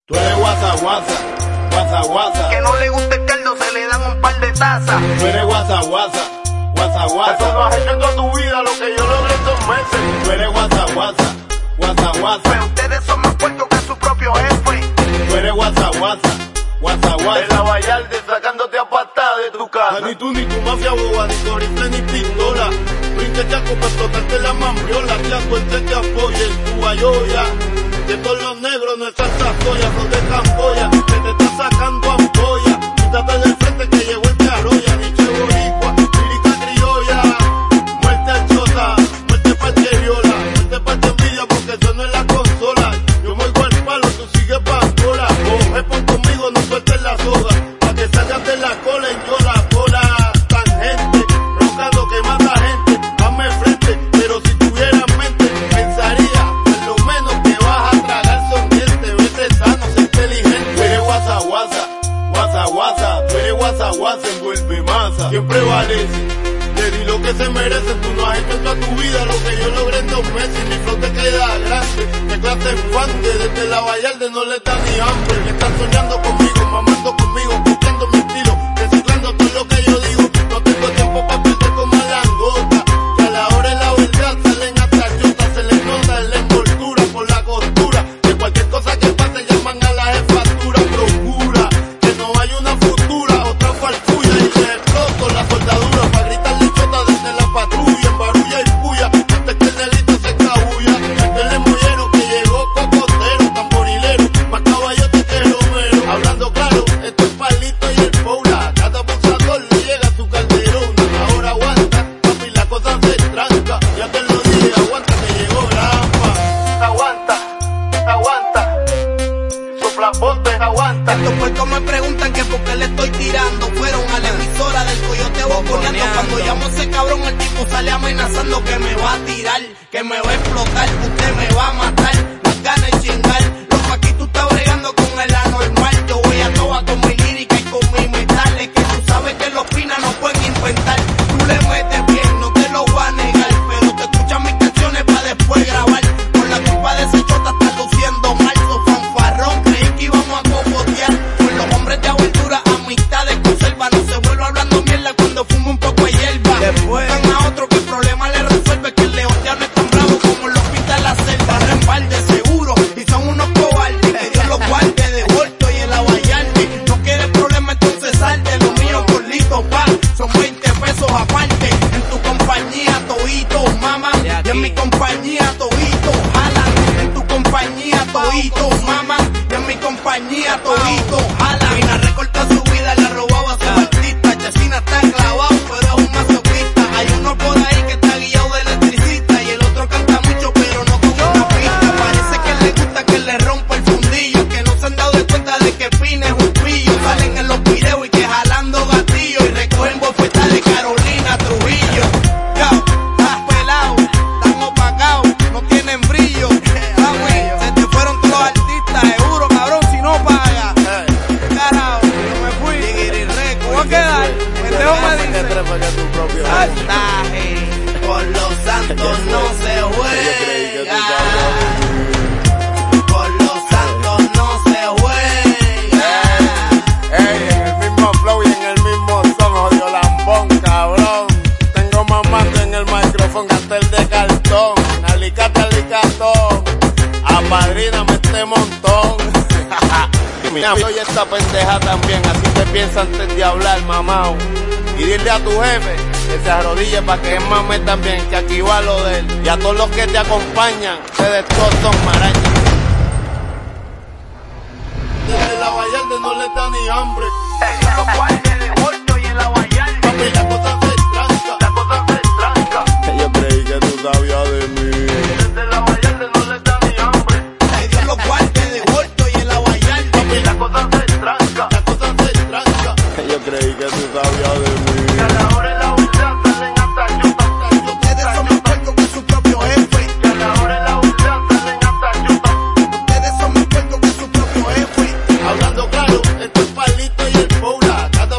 Tú eres guasa, guasa, guasa, guasa. Que no le guste el caldo, se le dan un par de tazas. Tú eres guasa, guasa, guasa, guasa. Eso no has hecho en toda tu vida lo que yo logré en 2 meses. Tú eres guasa, guasa, guasa, guasa. Pero ustedes son más puercos que su propio jefe. Tú eres guasa, guasa, guasa, guasa. En la Vallarde sacándote a patada de tu casa. Ni tú ni tu mafia boba, ni tu rifle ni pistola. Brinque chaco para explotarte la mambriola. Que a fuerte te apoye en tu bayoya. Que todos los negros no están sacoya, no te campoya. Que te está sacando ampolla. Quítate del frente que llegó el carroya. Dicho boricua, lírica criolla. Muerte al chota, muerte pa'l que viola. Muerte pa'l que envidia porque eso no es la consola. Yo me voy al palo, tú sigues pantola. Coge por conmigo, no sueltes la soga. Pa' que salgas de la cola en yo la cola. Tangente, roncando que mata gente. Hazme frente, pero si tuvieras mente, pensaría por lo menos que vas a tragar son dientes. Vete sano, sé inteligente. Tú eres guasa, guasa, guasa, guasa. Tú eres guasa, guasa, envuelve masa. Siempre valece. Le di lo que se merece, tú no has hecho en toda tu vida lo que yo logré en 2 meses. Mi flow te queda grande, de clase infante. Desde la Vallarde no le da ni hambre. Que están soñando conmigo, mamando conmigo, copiando mi estilo, reciclando todo lo que yo digo. No tengo tiempo para perder como langota. Que a la hora de la verdad salen hasta chotas. Se les nota en la envoltura por la costura. De cualquier cosa que pase llaman a la jefatura. Procura que no haya una futura, otra farfulla y le exploto la soldadura. Pa' gritarle chota desde la patrulla, en barulla y puya, antes que el delito se escabulla. Aquel mollero que llegó cocotero, tamborilero, más caballote que romero. Hablando claro, esto es palito y el poula. Cada abusador le llega a su calderón. Ahora aguanta, papi, la cosa se tranca. Ya te lo dije, aguanta que llegó Grampa. Aguanta, aguanta. Soplapote, aguanta. Estos puercos me preguntan que por qué le estoy tirando. Fueron a la emisora del Coyote boconeando. Cuando llamo a ese cabrón, el tipo sale amenazando que me va a tirar, que me va a explotar, usted me va a matar. Las ganas de chingar. Loco, aquí tú estás bregando con el anormal. Yo voy a toa con mi lírica y con mi metales. Que tú sabes que los pinas no pueden inventar. Tú le metes bien, no te lo voy a negar. Pero te escuchan mis canciones para después grabar. Por la culpa de ese chota estás luciendo mal. So fanfarrón, creí que íbamos a cocotear. Con los hombres de aventura, amistades conserva. No se vuelve hablando mierda cuando fumo un poco de hierba. Después van a otro que el problema le resuelve. Que el león ya no es tan bravo como lo pinta en la selva. Respalde seguro y son unos cobardes. Que Dios los guarde de Volto y en la Vallarde. No quieres problema, entonces salte. Lo mío por listo, pa. Son 20 pesos aparte. En tu compañía, todito, mama. Y en mi compañía, todito, jalan. En tu compañía, todito, mama. Y en mi compañía, todito, jalan. Mina recorta su vida, le ha robado a su artista. Chesina está clavado, pero es un masoquista. Hay uno por ahí que está guiado de electricista. Y el otro canta mucho, pero no con una pista. Parece que le gusta que le rompa el fundillo. Que no se han dado de cuenta de que Pina es un pillo. Salen en los videos y que jalando gatillo. Y recogen bofetas de Carolina Trujillo. Ya, estás pelado, están opacados, no tienen brillo. Se te fueron todos los artistas, seguro, cabrón, si no pagas. Carajo, yo me fui. ¿Cómo va a quedar? Pendejo me dice. Saltaje, por los santos no se juega. Por los santos no se juega. Ey, en el mismo flow y en el mismo son, jodido lambón, cabrón. Tengo más mando en el micrófono que hasta el de cartón. Alicate, alicatón. Apadríname este montón. Mira, soy esta pendeja también, así te piensa antes de hablar, mamao. Y dile a tu jefe que se arrodille para que él mame también, que aquí va lo de él. Y a todos los que te acompañan, ustedes todos son marañas. Desde la Vallarde no le da ni hambre. Los guardias de Volto y en la Vallarde. Papi, la cosa se tranca. La cosa se tranca. Yo creí que tú sabías de mí. Desde la Vallarde no le da ni hambre. Ay, Dios los guarde de Volto y en la Vallarde. Papi, la cosa se tranca. La cosa se tranca. Yo creí que tú sabías de mí. Que a la hora de la verdad salen hasta chotas. Ustedes son más puercos que su propio jefe. Que a la hora de la verdad salen hasta chotas. Ustedes son más puercos que su propio jefe. Hablando claro, esto es palito y el poula. Cada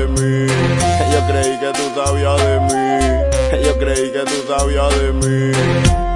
de mí. Yo creí que tú sabías de mí. Yo creí que tú sabías de mí.